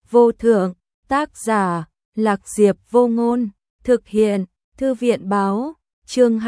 vô thượng, tác giả, Lạc Diệp Vô Ngôn, thực hiện, Thư viện báo, chương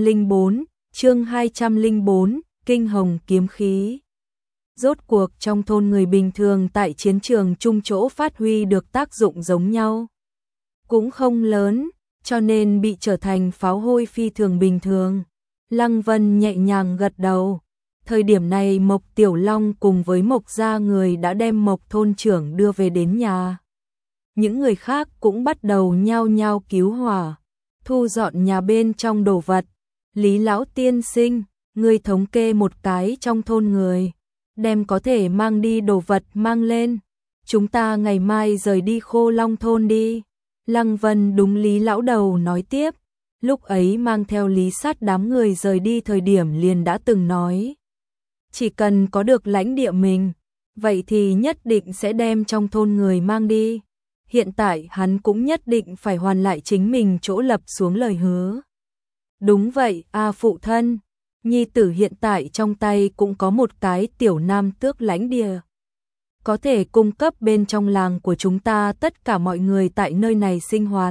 204, Kinh Hồng Kiếm Khí. Rốt cuộc trong thôn người bình thường tại chiến trường chung chỗ phát huy được tác dụng giống nhau. Cũng không lớn, cho nên bị trở thành pháo hôi phi thường bình thường. Lăng Vân nhẹ nhàng gật đầu. Thời điểm này Mộc Tiểu Long cùng với Mộc gia người đã đem Mộc thôn trưởng đưa về đến nhà. Những người khác cũng bắt đầu nhao nhao cứu hỏa, thu dọn nhà bên trong đồ vật. Lý lão tiên sinh, ngươi thống kê một cái trong thôn người, đem có thể mang đi đồ vật mang lên. Chúng ta ngày mai rời đi Khô Long thôn đi. Lăng Vân đúng Lý lão đầu nói tiếp. Lúc ấy mang theo Lý Sát đám người rời đi thời điểm liền đã từng nói. Chỉ cần có được lãnh địa mình, vậy thì nhất định sẽ đem trong thôn người mang đi. Hiện tại hắn cũng nhất định phải hoàn lại chính mình chỗ lập xuống lời hứa. Đúng vậy, phụ thân, nhi tử hiện tại trong tay cũng có một cái tiểu nam tước lãnh địa. Có thể cung cấp bên trong làng của chúng ta tất cả mọi người tại nơi này sinh hoạt.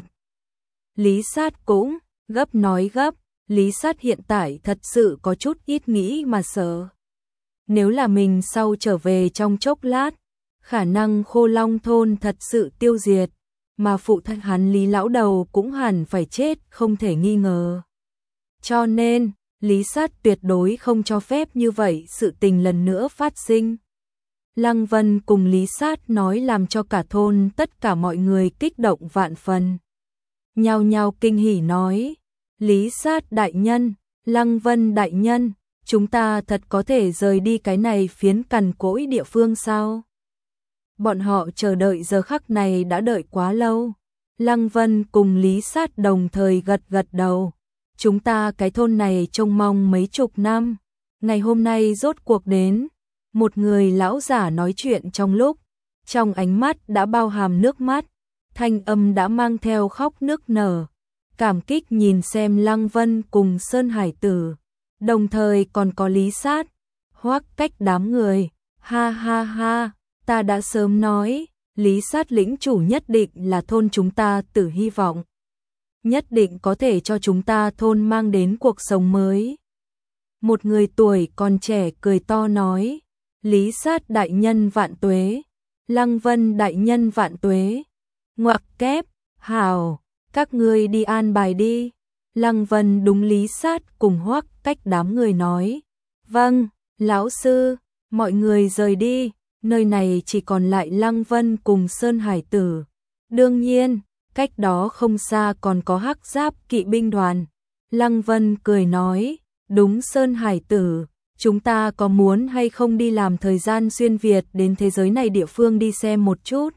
Lý Sát cũng gấp nói gấp, Lý Sát hiện tại thật sự có chút ít nghĩ mà sợ. Nếu là mình sau trở về trong chốc lát, khả năng Khô Long thôn thật sự tiêu diệt, mà phụ thân hắn Lý lão đầu cũng hẳn phải chết không thể nghi ngờ. Cho nên, Lý Sát tuyệt đối không cho phép như vậy sự tình lần nữa phát sinh. Lăng Vân cùng Lý Sát nói làm cho cả thôn tất cả mọi người kích động vạn phần. Nhao nhao kinh hỉ nói, Lý Sát đại nhân, Lăng Vân đại nhân, chúng ta thật có thể rời đi cái này phiến cằn cỗi địa phương sao? Bọn họ chờ đợi giờ khắc này đã đợi quá lâu. Lăng Vân cùng Lý Sát đồng thời gật gật đầu. Chúng ta cái thôn này trông mong mấy chục năm. Ngày hôm nay rốt cuộc đến. Một người lão giả nói chuyện trong lúc, trong ánh mắt đã bao hàm nước mắt, thanh âm đã mang theo khóc nức nở. Cảm kích nhìn xem Lăng Vân cùng Sơn Hải Tử, đồng thời còn có Lý Sát, Hoắc Cách đám người. Ha ha ha, ta đã sớm nói, Lý Sát lĩnh chủ nhất định là thôn chúng ta Tử hy vọng. Nhất định có thể cho chúng ta thôn mang đến cuộc sống mới. Một người tuổi còn trẻ cười to nói, Lý Sát đại nhân vạn tuế, Lăng Vân đại nhân vạn tuế. Ngoặc kép, hào, các ngươi đi an bài đi. Lăng Vân đúng Lý Sát cùng Hoắc Cách đám người nói, vâng, lão sư, mọi người rời đi, nơi này chỉ còn lại Lăng Vân cùng Sơn Hải Tử. Đương nhiên, cách đó không xa còn có Hắc Giáp kỵ binh đoàn. Lăng Vân cười nói, đúng Sơn Hải Tử, chúng ta có muốn hay không đi làm thời gian xuyên Việt đến thế giới này địa phương đi xem một chút?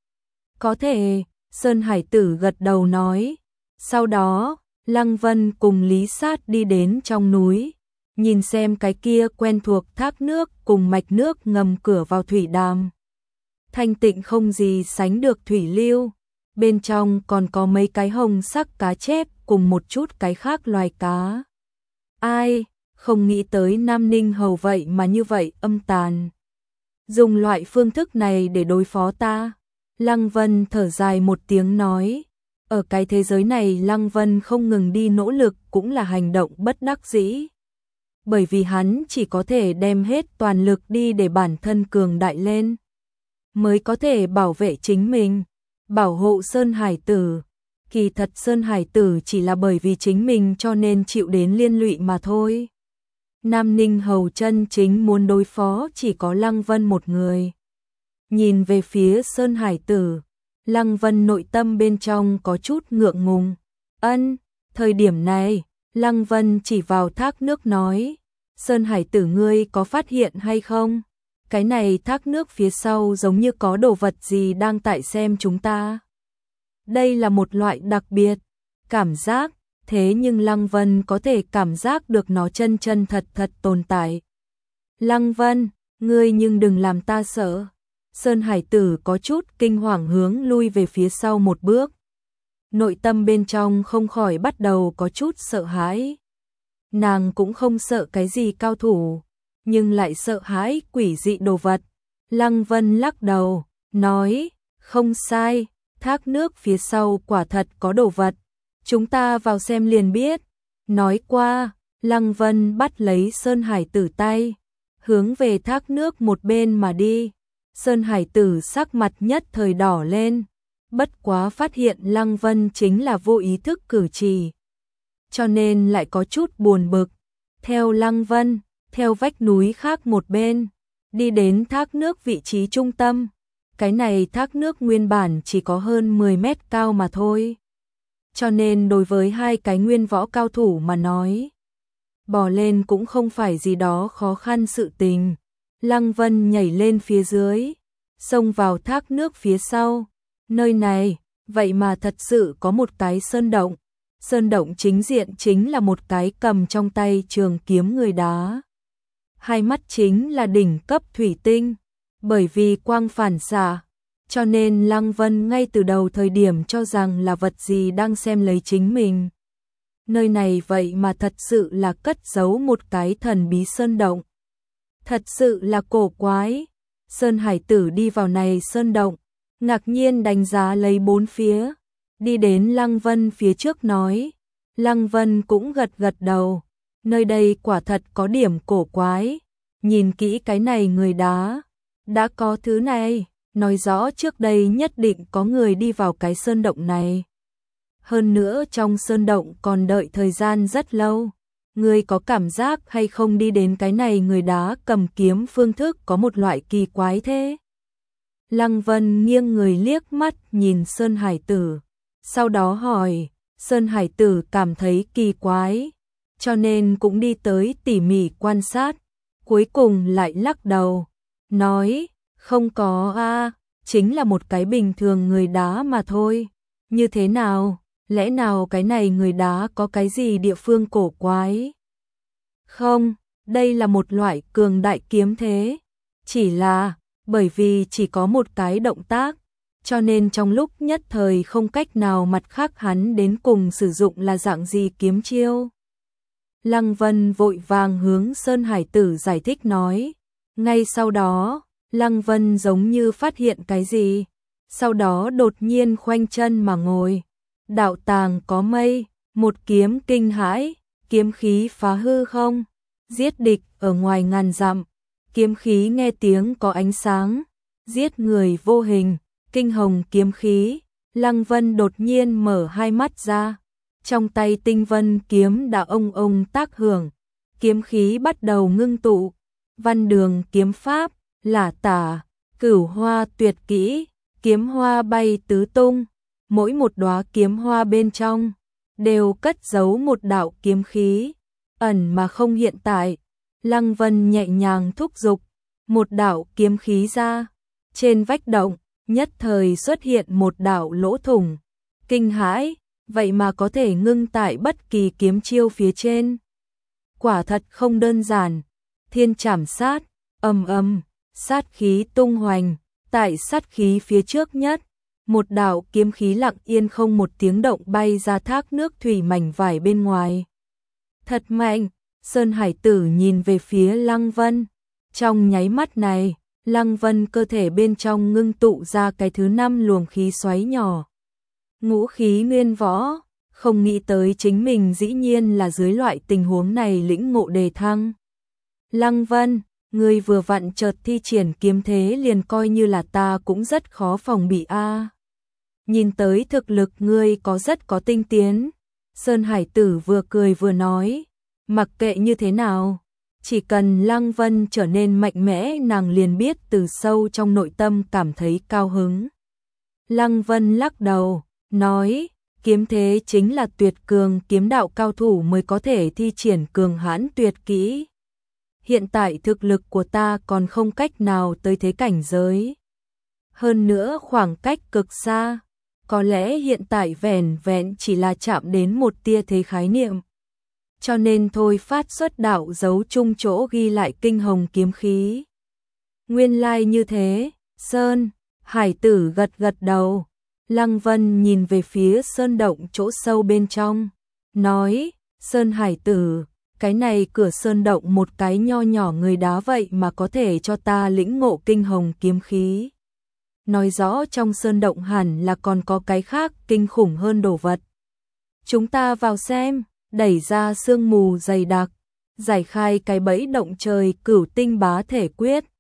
Có thể, Sơn Hải Tử gật đầu nói. Sau đó, Lăng Vân cùng Lý Sát đi đến trong núi, nhìn xem cái kia quen thuộc thác nước cùng mạch nước ngầm cửa vào thủy đàm. Thanh tịnh không gì sánh được thủy lưu, bên trong còn có mấy cái hồng sắc cá chép cùng một chút cái khác loài cá. Ai, không nghĩ tới Nam Ninh Hầu vậy mà như vậy âm tàn. Dùng loại phương thức này để đối phó ta. Lăng Vân thở dài một tiếng nói, ở cái thế giới này Lăng Vân không ngừng đi nỗ lực cũng là hành động bất đắc dĩ. Bởi vì hắn chỉ có thể đem hết toàn lực đi để bản thân cường đại lên, mới có thể bảo vệ chính mình, bảo hộ Sơn Hải Tử. Kỳ thật Sơn Hải Tử chỉ là bởi vì chính mình cho nên chịu đến liên lụy mà thôi. Nam Ninh Hầu chân chính muốn đối phó chỉ có Lăng Vân một người. Nhìn về phía Sơn Hải Tử, Lăng Vân nội tâm bên trong có chút ngượng ngùng. Thời điểm này, Lăng Vân chỉ vào thác nước nói, Sơn Hải Tử ngươi có phát hiện hay không? Cái này thác nước phía sau giống như có đồ vật gì đang tại xem chúng ta. Đây là một loại đặc biệt cảm giác, thế nhưng Lăng Vân có thể cảm giác được nó chân chân thật thật tồn tại. Lăng Vân, ngươi nhưng đừng làm ta sợ. Sơn Hải Tử có chút kinh hoàng hướng lui về phía sau một bước. Nội tâm bên trong không khỏi bắt đầu có chút sợ hãi. Nàng cũng không sợ cái gì cao thủ, nhưng lại sợ hãi quỷ dị đồ vật. Lăng Vân lắc đầu, nói, Không sai, thác nước phía sau quả thật có đồ vật, chúng ta vào xem liền biết. Nói qua, Lăng Vân bắt lấy Sơn Hải Tử tay, hướng về thác nước một bên mà đi. Sơn Hải Tử sắc mặt nhất thời đỏ lên, bất quá phát hiện Lăng Vân chính là vô ý thức cử chỉ, cho nên lại có chút buồn bực. Theo Lăng Vân, theo vách núi khác một bên, đi đến thác nước vị trí trung tâm. Cái này thác nước nguyên bản chỉ có hơn 10 mét cao mà thôi. Cho nên đối với hai cái nguyên võ cao thủ mà nói, bò lên cũng không phải gì đó khó khăn sự tình. Lăng Vân nhảy lên phía dưới, xông vào thác nước phía sau. Nơi này, vậy mà thật sự có một cái sơn động. Sơn động chính diện chính là một cái cầm trong tay trường kiếm người đá. Hai mắt chính là đỉnh cấp thủy tinh, bởi vì quang phản xạ, cho nên Lăng Vân ngay từ đầu thời điểm cho rằng là vật gì đang xem lấy chính mình. Nơi này vậy mà thật sự là cất giấu một cái thần bí sơn động. Thật sự là cổ quái. Sơn Hải Tử đi vào này sơn động, ngạc nhiên đánh giá lấy bốn phía, đi đến Lăng Vân phía trước nói. Lăng Vân cũng gật gật đầu, nơi đây quả thật có điểm cổ quái, nhìn kỹ cái này người đá, đã có thứ này, nói rõ trước đây nhất định có người đi vào cái sơn động này. Hơn nữa trong sơn động còn đợi thời gian rất lâu. Ngươi có cảm giác hay không đi đến cái này người đá cầm kiếm phương thức có một loại kỳ quái thế? Lăng Vân nghiêng người liếc mắt nhìn Sơn Hải Tử, sau đó hỏi. Sơn Hải Tử cảm thấy kỳ quái, cho nên cũng đi tới tỉ mỉ quan sát, cuối cùng lại lắc đầu, nói, không có a, chính là một cái bình thường người đá mà thôi. Như thế nào? Lẽ nào cái này người đá có cái gì địa phương cổ quái? Không, đây là một loại cường đại kiếm thế. Chỉ là, bởi vì chỉ có một cái động tác, cho nên trong lúc nhất thời không cách nào mặt khác hắn đến cùng sử dụng là dạng gì kiếm chiêu. Lăng Vân vội vàng hướng Sơn Hải Tử giải thích nói. Ngay sau đó, Lăng Vân giống như phát hiện cái gì, sau đó đột nhiên khoanh chân mà ngồi. Đạo tàng có mây, một kiếm kinh hãi, kiếm khí phá hư không, giết địch ở ngoài ngàn dặm, kiếm khí nghe tiếng có ánh sáng, giết người vô hình, kinh hồng kiếm khí. Lăng Vân đột nhiên mở hai mắt ra, trong tay tinh vân kiếm đã ông ông tác hưởng, kiếm khí bắt đầu ngưng tụ, văn đường kiếm pháp, lả tả, cửu hoa tuyệt kỹ, kiếm hoa bay tứ tung. Mỗi một đóa kiếm hoa bên trong đều cất giấu một đạo kiếm khí, ẩn mà không hiện tại. Lăng Vân nhẹ nhàng thúc giục, một đạo kiếm khí ra, trên vách động nhất thời xuất hiện một đạo lỗ thủng. Kinh hãi, vậy mà có thể ngưng tại bất kỳ kiếm chiêu phía trên. Quả thật không đơn giản. Thiên trảm sát, ầm ầm, sát khí tung hoành, tại sát khí phía trước nhất, một đạo kiếm khí lặng yên không một tiếng động bay ra thác nước thủy mảnh vải bên ngoài. Thật mạnh. Sơn Hải Tử nhìn về phía Lăng Vân. Trong nháy mắt này, Lăng Vân cơ thể bên trong ngưng tụ ra cái thứ 5 luồng khí xoáy nhỏ. Ngũ khí nguyên võ, không nghĩ tới chính mình dĩ nhiên là dưới loại tình huống này lĩnh ngộ đề thăng. Lăng Vân, ngươi vừa vặn chợt thi triển kiếm thế liền coi như là ta cũng rất khó phòng bị a. Nhìn tới thực lực ngươi rất có tinh tiến. Sơn Hải Tử vừa cười vừa nói, mặc kệ như thế nào, chỉ cần Lăng Vân trở nên mạnh mẽ nàng liền biết từ sâu trong nội tâm cảm thấy cao hứng. Lăng Vân lắc đầu, nói, kiếm thế chính là tuyệt cường kiếm đạo cao thủ mới có thể thi triển cường hãn tuyệt kỹ. Hiện tại thực lực của ta còn không cách nào tới thế cảnh giới. Hơn nữa khoảng cách cực xa, có lẽ hiện tại vẻn vẹn chỉ là chạm đến một tia thế khái niệm. Cho nên thôi phát xuất đạo dấu chung chỗ ghi lại kinh hồng kiếm khí. Nguyên lai như thế. Sơn Hải Tử gật gật đầu. Lăng Vân nhìn về phía sơn động chỗ sâu bên trong, nói, Sơn Hải Tử, cái này cửa sơn động một cái nho nhỏ người đá vậy mà có thể cho ta lĩnh ngộ kinh hồng kiếm khí. nói rõ trong sơn động hẳn là còn có cái khác kinh khủng hơn đồ vật. Chúng ta vào xem, đẩy ra sương mù dày đặc, giải khai cái bẫy động trời Cửu Tinh Bá Thể Quyết.